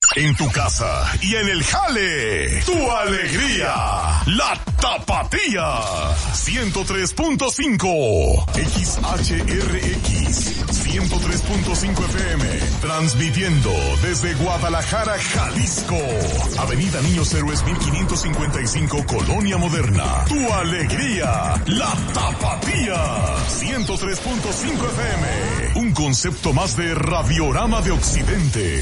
En tu casa y en el jale, tu alegría, la Tapatía, 103.5, XHRX, 103.5 FM, transmitiendo desde Guadalajara, Jalisco, Avenida Niños Héroes 1555, Colonia Moderna, tu alegría, la Tapatía, 103.5 FM, un concepto más de Radiorama de Occidente.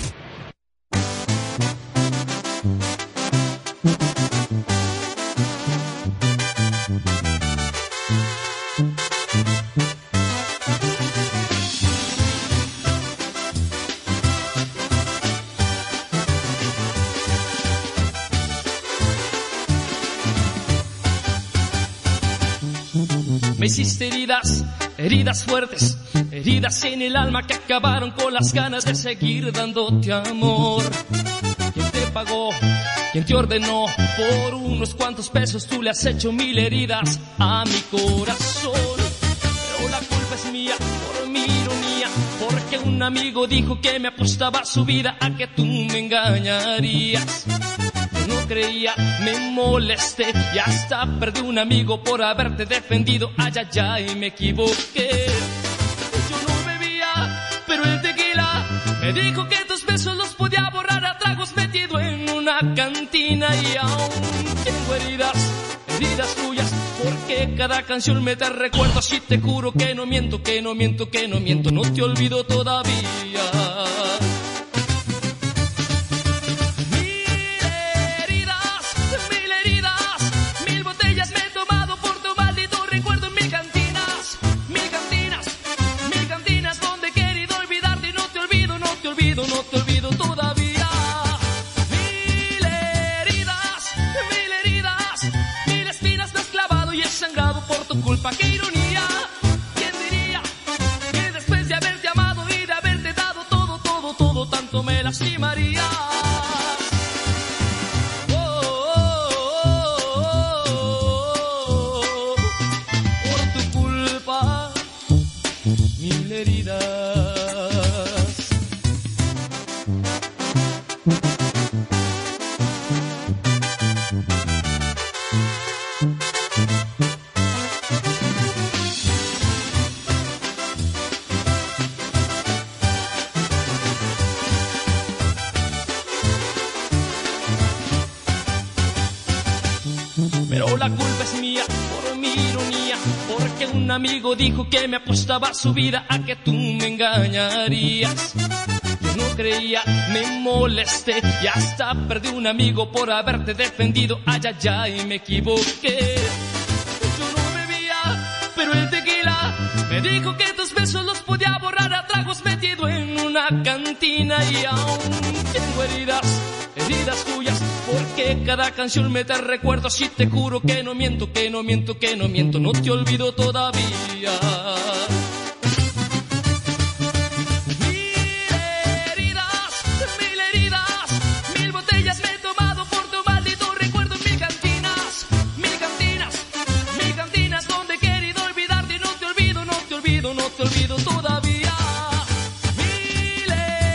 Me hiciste heridas fuertes, heridas en el alma que acabaron con las ganas de seguir dándote amor. ¿Quién te pagó? ¿Quién te ordenó? Por unos cuantos pesos tú le has hecho 1000 heridas a mi corazón. Pero la culpa es mía por mi ironía, porque un amigo dijo que me apostaba su vida a que tú me engañarías. No creía, me molesté y hasta perdí un amigo por haberte defendido. Ay, ay, ay, me equivoqué. Yo no bebía, pero el tequila me dijo que tus besos los podía borrar a tragos metido en una cantina. Y aún tengo heridas tuyas, porque cada canción me da recuerdos. Y te juro que no miento, que no miento, que no miento, no te olvido todavía. No te olvido todavía. 1000 heridas, 1000 espinas me has clavado y he sangrado por tu culpa. ¡Qué ironía! ¿Quién diría que después de haberte amado y de haberte dado todo, tanto me lastimarías? Por tu culpa, 1000 heridas. Pero la culpa es mía por mi ironía, porque un amigo dijo que me apostaba su vida a que tú me engañarías. Yo no creía, me molesté y hasta perdí un amigo por haberte defendido. Ay, ay, ay, me equivoqué. Yo no bebía, pero el tequila me dijo que tus besos los podía borrar a tragos metido en una cantina. Y aún tengo heridas tuyas, porque cada canción me da recuerdos. Y te juro que no miento, que no miento, que no miento, no te olvido todavía. 1000 heridas, 1000 botellas me he tomado por tu maldito recuerdo en mil cantinas, donde he querido olvidarte y no te olvido, no te olvido, no te olvido todavía. 1000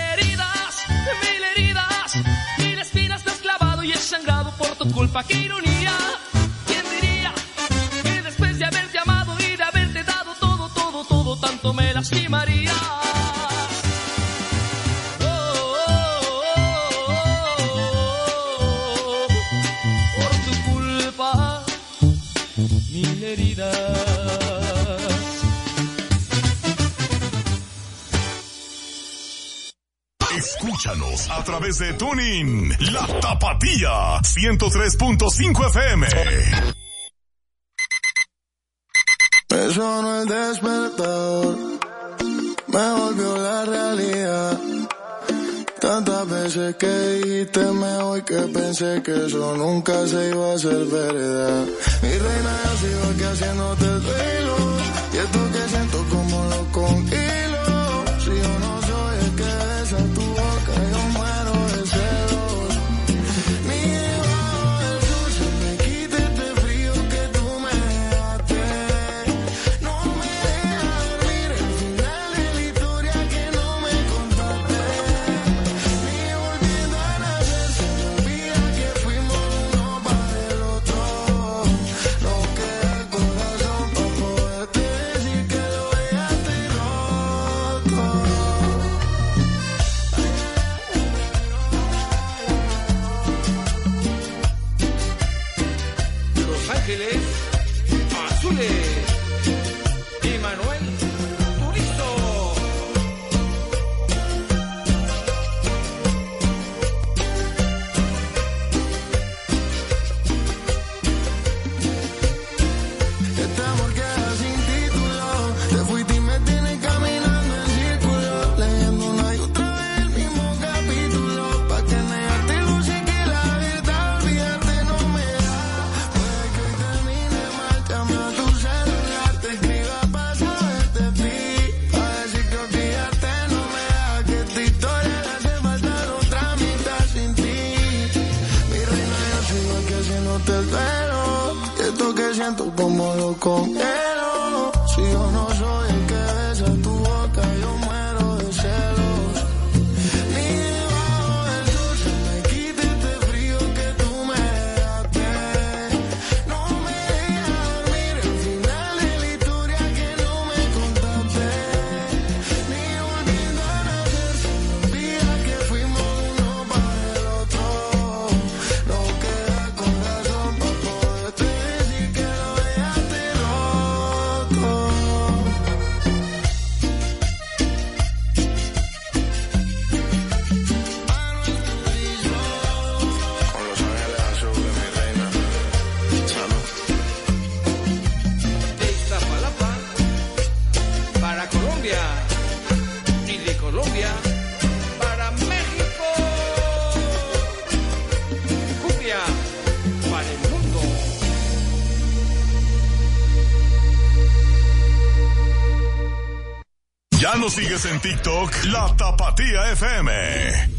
heridas, 1000 espinas me has clavado y he sangrado por tu culpa. ¡Qué ironía! ¿Quién diría que después de haberte amado y de haberte dado todo, tanto me lastimarías? Por tu culpa, 1000 heridas. Escúchanos a través de TuneIn, La Tapatía, 103.5 FM. Me sonó el despertador, me volvió la realidad. Tantas veces que dijiste me voy que pensé que eso nunca se iba a hacer verdad. Mi reina, yo sigo aquí haciéndote el duelo, y esto que siento como lo con hilo. Si yo no soy el que besa tu boca, yo muero de celos. Ni debajo del sol se me quita este frío que tú me dejaste. No me deja dormir el final de la historia que no me contaste. Ni volviendo siento como lo congelo. Si yo no soy el que besa tu boca, yo muero de celos. Ni debajo del sol se me quita este frío que tú me dejaste. No me dejas dormir el final de la historia que no me contaste. Ni volviendo a nacer se me olvida que fuimos uno para el otro. No queda corazón para poderte decir que lo dejaste roto. Con Los Ángeles Azules, mi reina. Salud. De Iztapalapa para Colombia y de Colombia para México. Cumbia para el mundo. Ya nos sigues en TikTok, La Tapatía FM.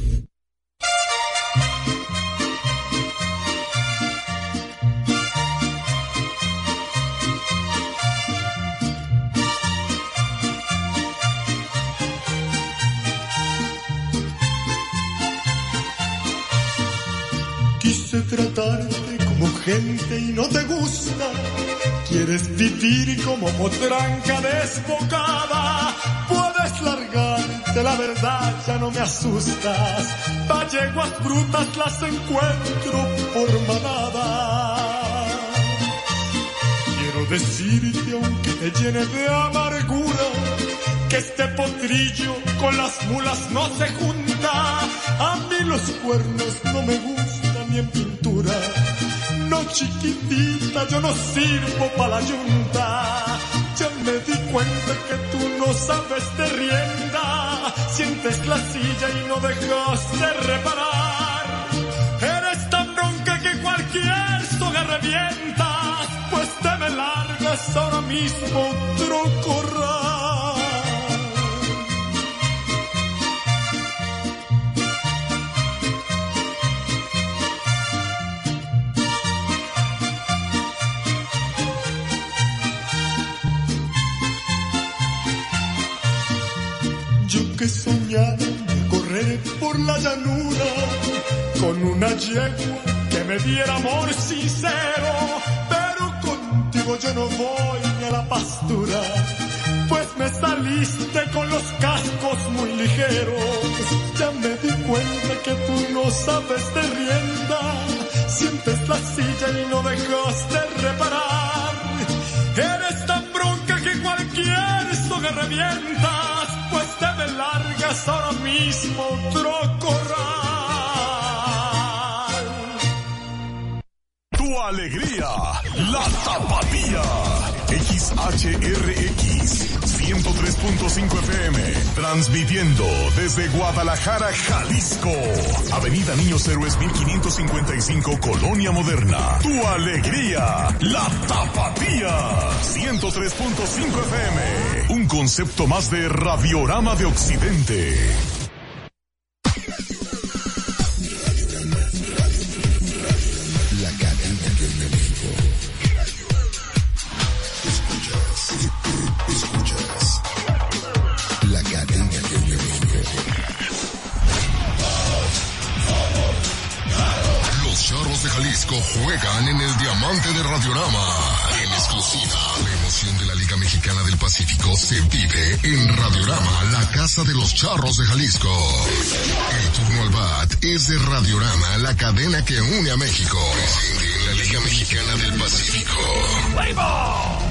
Quise tratarte como gente y no te gusta. Quieres vivir como potranca desbocada. Puedes largarte, la verdad ya no me asustas. Valleguas brutas las encuentro por manada. Quiero decirte, aunque te llene de amargura, que este potrillo con las mulas no se junta. A mí los cuernos no me gustan ni en pintura. No, chiquitita, yo no sirvo pa' la yunta. Ya me di cuenta que tú no sabes de rienda. Sientes la silla y no dejas de reparar. Eres tan bronca que cualquier soga revientas. Pues te me largas ahora mismo, trocorral. Yo que soñaba correr por la llanura con una yegua que me diera amor sincero, pero contigo yo no voy ni a la pastura, pues me saliste con los cascos muy ligeros. Ya me di cuenta que tú no sabes de rienda, sientes la silla y no dejas de reparar. Eres tan bronca que cualquier soga revientas, pues te me largas ahora mismo, trocorral. Tu alegría, La Tapatía. XHRX 103.5 FM, transmitiendo desde Guadalajara, Jalisco. Avenida Niños Héroes 1555, Colonia Moderna. Tu alegría, La Tapatía. 103.5 FM. Un concepto más de Radiorama de Occidente. La cadena de México. Escuchas. La cadena de México. Los Charros de Jalisco juegan en el Diamante de Radiorama. En exclusiva, la emoción de la Liga Mexicana del Pacífico se vive en Radiorama, la casa de los Charros de Jalisco. El turno al bat es de Radiorama, la cadena que une a México. Presente en la Liga Mexicana del Pacífico.